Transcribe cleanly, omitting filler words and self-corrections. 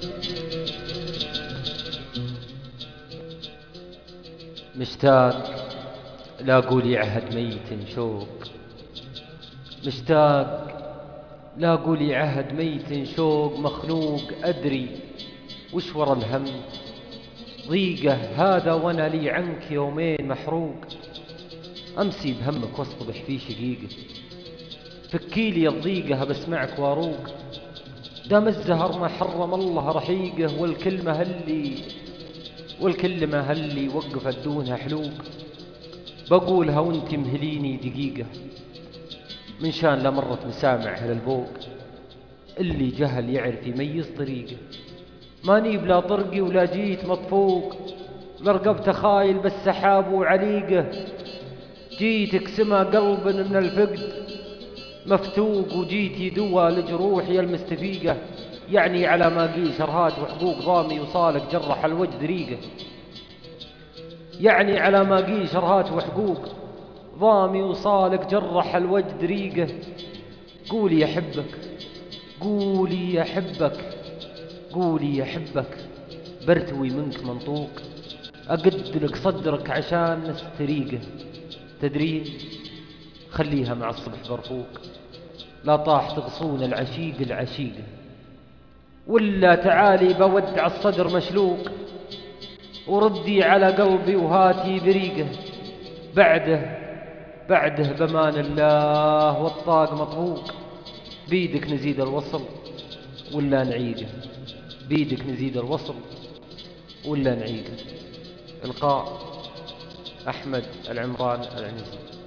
مشتاق لاقوا لي عهد ميت شوق، مشتاق لاقوا لي عهد ميت شوق، مخنوق أدري وش ورا الهم ضيقه هذا، وانا لي عنك يومين محروق. امسي بهمك واصطبح في شقيقه، فكيلي الضيقه بسمعك واروق. دام الزهر ما حرم الله رحيقه، والكلمة هلي وقفت دونها حلوق. بقولها وانت مهليني دقيقة، من شان لا مرت مسامع أهل البوق. اللي جهل يعرف يميز طريقه، ماني بلا طرقي ولا جيت مطفوق. مرقبت خايل بالسحاب وعليقه، جيتك سما قلب من الفقد مفتوق، وجيتي دوا لجروحي المستفيقة. يعني على ما قي شرهات وحقوق، ضامي وصالك جرح الوجد ريقه. يعني على ما قي شرهات وحقوق، ضامي وصالك جرح الوجد ريقه. قولي يحبك، قولي يحبك، قولي يحبك، برتوي منك منطوق. أقدلك صدرك عشان نستريقه، تدرين خليها مع الصبح برفوق. لا طاح تغصون العشيق العشيقة، ولا تعالي بودع الصدر مشلوق. وردي على قلبي وهاتي بريقه، بعده بمان الله والطاق مطبوق. بيدك نزيد الوصل ولا نعيقه، بيدك نزيد الوصل ولا نعيقه. إلقاء أحمد العمران العنزي.